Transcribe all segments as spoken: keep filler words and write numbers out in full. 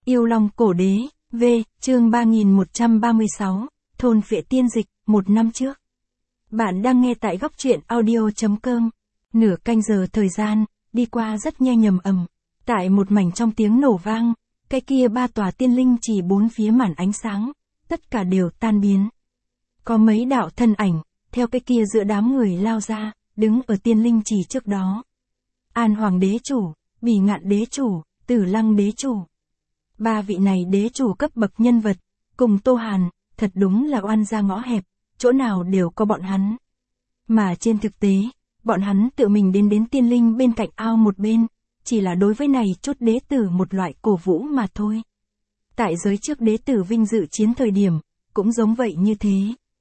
Yêu Long Cổ Đế, V, chương ba nghìn một trăm ba mươi sáu, thôn phệ tiên dịch, một năm trước. Bạn đang nghe tại góc truyện audio chấm com. Nửa canh giờ thời gian, đi qua rất nhanh ầm ầm. Tại một mảnh trong tiếng nổ vang, cái kia ba tòa tiên linh chỉ bốn phía màn ánh sáng, tất cả đều tan biến. Có mấy đạo thân ảnh, theo cái kia giữa đám người lao ra, đứng ở tiên linh chỉ trước đó. An Hoàng Đế Chủ, Bỉ Ngạn Đế Chủ, Tử Lăng Đế Chủ. Ba vị này đế chủ cấp bậc nhân vật, cùng Tô Hàn, thật đúng là oan ra ngõ hẹp, chỗ nào đều có bọn hắn. Mà trên thực tế, bọn hắn tự mình đến đến tiên linh bên cạnh ao một bên, chỉ là đối với này chút đế tử một loại cổ vũ mà thôi. Tại giới trước đế tử vinh dự chiến thời điểm, cũng giống vậy như thế.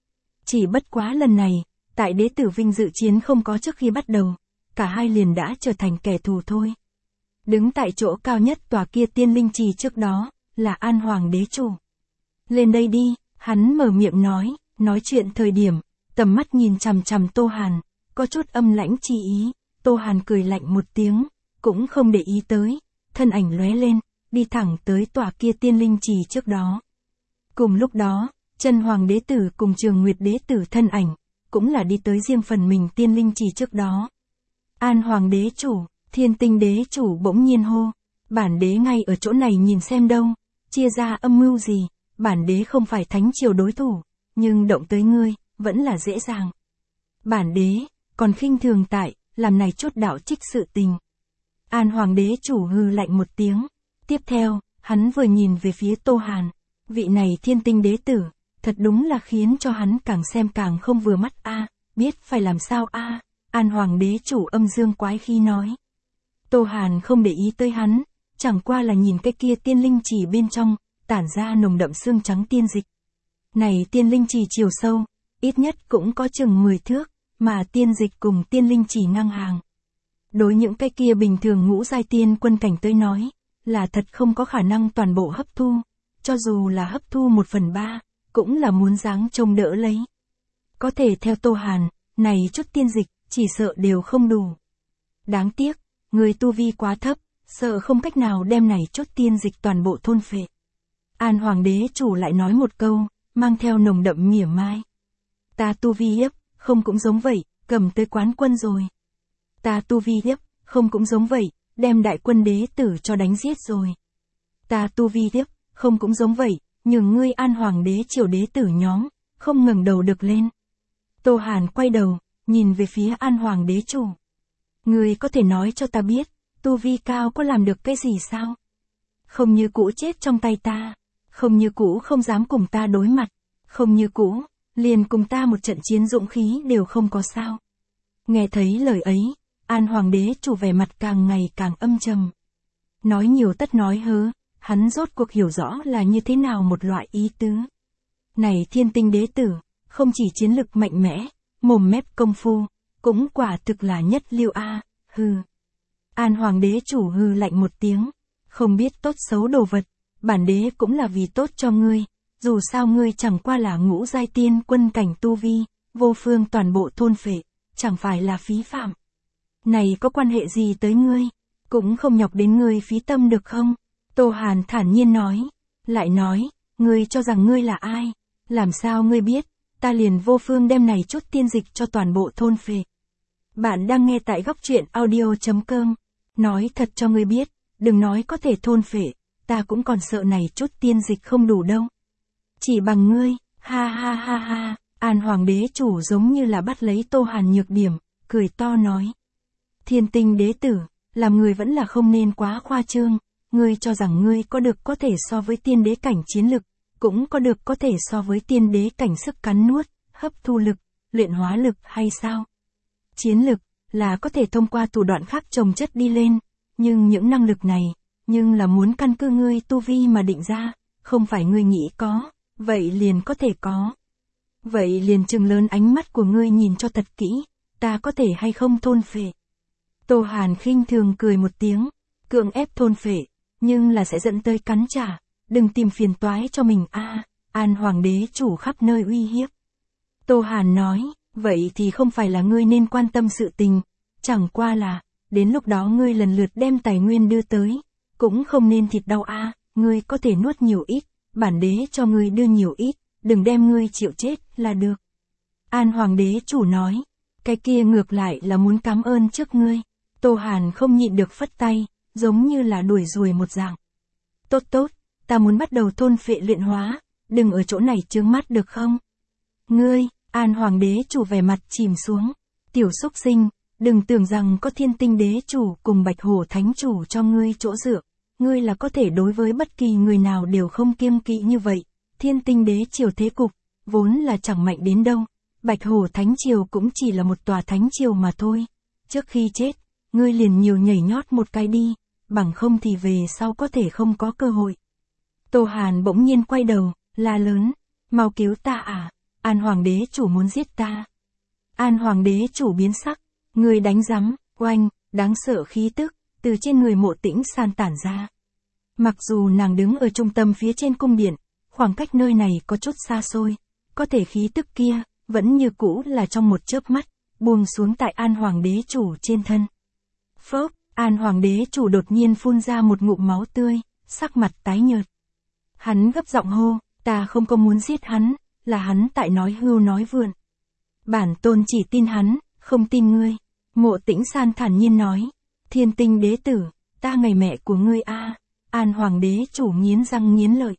Chỉ bất quá lần này, tại đế tử vinh dự chiến không có trước khi bắt đầu, cả hai liền đã trở thành kẻ thù thôi. Đứng tại chỗ cao nhất tòa kia tiên linh trì trước đó, là An Hoàng Đế Chủ. Lên đây đi, hắn mở miệng nói, nói chuyện thời điểm, tầm mắt nhìn chằm chằm Tô Hàn, có chút âm lãnh chi ý. Tô Hàn cười lạnh một tiếng, cũng không để ý tới, thân ảnh lóe lên, đi thẳng tới tòa kia tiên linh trì trước đó. Cùng lúc đó, Chân Hoàng Đế Tử cùng Trường Nguyệt Đế Tử thân ảnh, cũng là đi tới riêng phần mình tiên linh trì trước đó. An Hoàng Đế Chủ, Thiên Tinh Đế Chủ bỗng nhiên hô, bản đế ngay ở chỗ này nhìn xem đâu, chia ra âm mưu gì, bản đế không phải thánh triều đối thủ, nhưng động tới ngươi, vẫn là dễ dàng. Bản đế, còn khinh thường tại, làm này chút đạo trích sự tình. An Hoàng Đế Chủ hừ lạnh một tiếng, tiếp theo, hắn vừa nhìn về phía Tô Hàn, vị này Thiên Tinh Đế Tử, thật đúng là khiến cho hắn càng xem càng không vừa mắt a, biết phải làm sao a. An Hoàng Đế Chủ âm dương quái khí nói. Tô Hàn không để ý tới hắn, chẳng qua là nhìn cái kia tiên linh chỉ bên trong, tản ra nồng đậm xương trắng tiên dịch. Này tiên linh chỉ chiều sâu, ít nhất cũng có chừng mười thước, mà tiên dịch cùng tiên linh chỉ ngang hàng. Đối những cái kia bình thường ngũ giai tiên quân cảnh tới nói, là thật không có khả năng toàn bộ hấp thu, cho dù là hấp thu một phần ba, cũng là muốn dáng trông đỡ lấy. Có thể theo Tô Hàn, này chút tiên dịch, chỉ sợ đều không đủ. Đáng tiếc, người tu vi quá thấp, sợ không cách nào đem này chút tiên dịch toàn bộ thôn phệ. An Hoàng Đế Chủ lại nói một câu, mang theo nồng đậm mỉa mai. Ta tu vi hiếp, không cũng giống vậy, cầm tới quán quân rồi. Ta tu vi hiếp, không cũng giống vậy, đem đại quân đế tử cho đánh giết rồi. Ta tu vi hiếp, không cũng giống vậy, nhường ngươi An Hoàng Đế Triều đế tử nhóm, không ngẩng đầu được lên. Tô Hàn quay đầu, nhìn về phía An Hoàng Đế Chủ. Ngươi có thể nói cho ta biết, tu vi cao có làm được cái gì sao? Không như cũ chết trong tay ta, không như cũ không dám cùng ta đối mặt, không như cũ, liền cùng ta một trận chiến dũng khí đều không có sao. Nghe thấy lời ấy, An Hoàng Đế Chủ vẻ mặt càng ngày càng âm trầm. Nói nhiều tất nói hớ, hắn rốt cuộc hiểu rõ là như thế nào một loại ý tứ. Này Thiên Tinh Đế Tử, không chỉ chiến lực mạnh mẽ, mồm mép công phu, cũng quả thực là nhất lưu a, hừ. An Hoàng Đế Chủ hừ lạnh một tiếng, không biết tốt xấu đồ vật, bản đế cũng là vì tốt cho ngươi, dù sao ngươi chẳng qua là ngũ giai tiên quân cảnh tu vi, vô phương toàn bộ thôn phệ, chẳng phải là phí phạm. Này có quan hệ gì tới ngươi, cũng không nhọc đến ngươi phí tâm được không? Tô Hàn thản nhiên nói, lại nói, ngươi cho rằng ngươi là ai, làm sao ngươi biết, ta liền vô phương đem này chút tiên dịch cho toàn bộ thôn phệ. Bạn đang nghe tại góc truyện audio chấm com, nói thật cho ngươi biết, đừng nói có thể thôn phệ, ta cũng còn sợ này chút tiên dịch không đủ đâu. Chỉ bằng ngươi, ha ha ha ha, An Hoàng Đế Chủ giống như là bắt lấy Tô Hàn nhược điểm, cười to nói. Thiên Tinh Đế Tử, làm người vẫn là không nên quá khoa trương, ngươi cho rằng ngươi có được có thể so với tiên đế cảnh chiến lực, cũng có được có thể so với tiên đế cảnh sức cắn nuốt, hấp thu lực, luyện hóa lực hay sao? Chiến lực, là có thể thông qua thủ đoạn khác chồng chất đi lên, nhưng những năng lực này, nhưng là muốn căn cứ ngươi tu vi mà định ra, không phải ngươi nghĩ có, vậy liền có thể có. Vậy liền trừng lớn ánh mắt của ngươi nhìn cho thật kỹ, ta có thể hay không thôn phệ. Tô Hàn khinh thường cười một tiếng, cưỡng ép thôn phệ, nhưng là sẽ dẫn tới cắn trả, đừng tìm phiền toái cho mình a. À, An Hoàng Đế Chủ khắp nơi uy hiếp. Tô Hàn nói, vậy thì không phải là ngươi nên quan tâm sự tình, chẳng qua là, đến lúc đó ngươi lần lượt đem tài nguyên đưa tới, cũng không nên thịt đau a, à, ngươi có thể nuốt nhiều ít, bản đế cho ngươi đưa nhiều ít, đừng đem ngươi chịu chết là được. An Hoàng đế chủ nói, cái kia ngược lại là muốn cảm ơn trước ngươi. Tô Hàn không nhịn được phất tay, giống như là đuổi ruồi một dạng. Tốt tốt, ta muốn bắt đầu thôn phệ luyện hóa, đừng ở chỗ này chướng mắt được không? Ngươi, An Hoàng đế chủ vẻ mặt chìm xuống. Tiểu xúc sinh, đừng tưởng rằng có Thiên Tinh đế chủ cùng Bạch Hổ thánh chủ cho ngươi chỗ dựa, ngươi là có thể đối với bất kỳ người nào đều không kiêng kỵ như vậy. Thiên Tinh đế triều thế cục, vốn là chẳng mạnh đến đâu. Bạch Hổ thánh triều cũng chỉ là một tòa thánh triều mà thôi. Trước khi chết, ngươi liền nhiều nhảy nhót một cái đi, bằng không thì về sau có thể không có cơ hội. Tô Hàn bỗng nhiên quay đầu, la lớn, mau cứu ta à, An Hoàng đế chủ muốn giết ta. An Hoàng đế chủ biến sắc, người đánh rắm, oanh, đáng sợ khí tức, từ trên người Mộ Tĩnh San tản ra. Mặc dù nàng đứng ở trung tâm phía trên cung điện, khoảng cách nơi này có chút xa xôi, có thể khí tức kia, vẫn như cũ là trong một chớp mắt, buông xuống tại An Hoàng đế chủ trên thân. Phốc, An Hoàng đế chủ đột nhiên phun ra một ngụm máu tươi, sắc mặt tái nhợt. Hắn gấp giọng hô, ta không có muốn giết hắn, là hắn tại nói hưu nói vượn. Bản tôn chỉ tin hắn, không tin ngươi. Mộ Tĩnh San thản nhiên nói, Thiên Tinh đế tử, ta ngày mẹ của ngươi a. An Hoàng đế chủ nghiến răng nghiến lợi.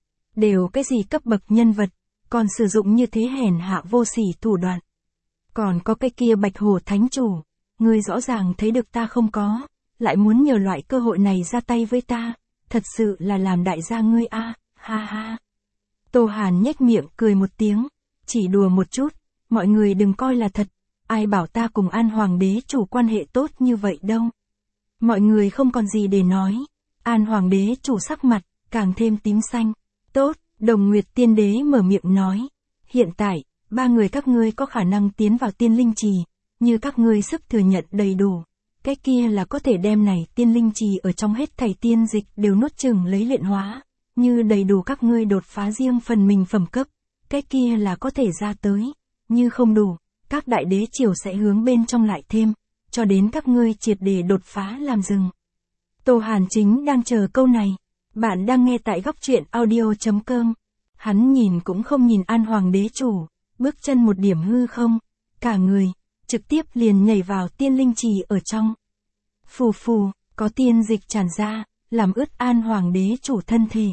Đều cái gì cấp bậc nhân vật, còn sử dụng như thế hèn hạ vô sỉ thủ đoạn. Còn có cái kia Bạch Hổ thánh chủ, ngươi rõ ràng thấy được ta không có, lại muốn nhờ loại cơ hội này ra tay với ta, thật sự là làm đại gia ngươi a, ha ha. Tô Hàn nhếch miệng cười một tiếng, chỉ đùa một chút, mọi người đừng coi là thật, ai bảo ta cùng An Hoàng đế chủ quan hệ tốt như vậy đâu. Mọi người không còn gì để nói, An Hoàng đế chủ sắc mặt, càng thêm tím xanh. Tốt, Đồng Nguyệt Tiên đế mở miệng nói, hiện tại, ba người các ngươi có khả năng tiến vào tiên linh trì, như các ngươi sức thừa nhận đầy đủ, cái kia là có thể đem này tiên linh trì ở trong hết thảy tiên dịch đều nuốt chửng lấy luyện hóa, như đầy đủ các ngươi đột phá riêng phần mình phẩm cấp, cái kia là có thể ra tới, như không đủ, các đại đế triều sẽ hướng bên trong lại thêm, cho đến các ngươi triệt để đột phá làm dừng. Tô Hàn chính đang chờ câu này, bạn đang nghe tại góc truyện audio chấm com. Hắn nhìn cũng không nhìn An Hoàng đế chủ, bước chân một điểm hư không, cả người, trực tiếp liền nhảy vào tiên linh trì ở trong. Phù phù, có tiên dịch tràn ra, làm ướt An Hoàng đế chủ thân thể.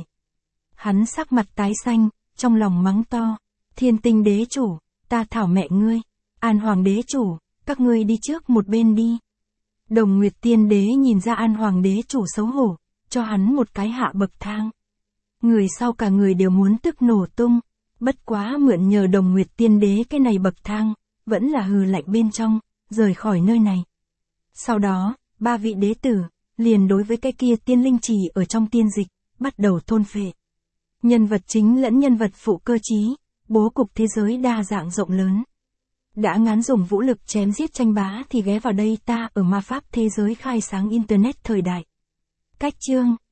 Hắn sắc mặt tái xanh, trong lòng mắng to, Thiên Tinh đế chủ, ta thảo mẹ ngươi, An Hoàng đế chủ, các ngươi đi trước một bên đi. Đồng Nguyệt Tiên đế nhìn ra An Hoàng đế chủ xấu hổ, cho hắn một cái hạ bậc thang. Người sau cả người đều muốn tức nổ tung, bất quá mượn nhờ Đồng Nguyệt Tiên đế cái này bậc thang, vẫn là hừ lạnh bên trong, rời khỏi nơi này. Sau đó, ba vị đế tử, liền đối với cái kia tiên linh trì ở trong tiên dịch, bắt đầu thôn phệ. Nhân vật chính lẫn nhân vật phụ cơ trí, bố cục thế giới đa dạng rộng lớn. Đã ngán dùng vũ lực chém giết tranh bá thì ghé vào đây ta ở ma pháp thế giới khai sáng internet thời đại. Cách chương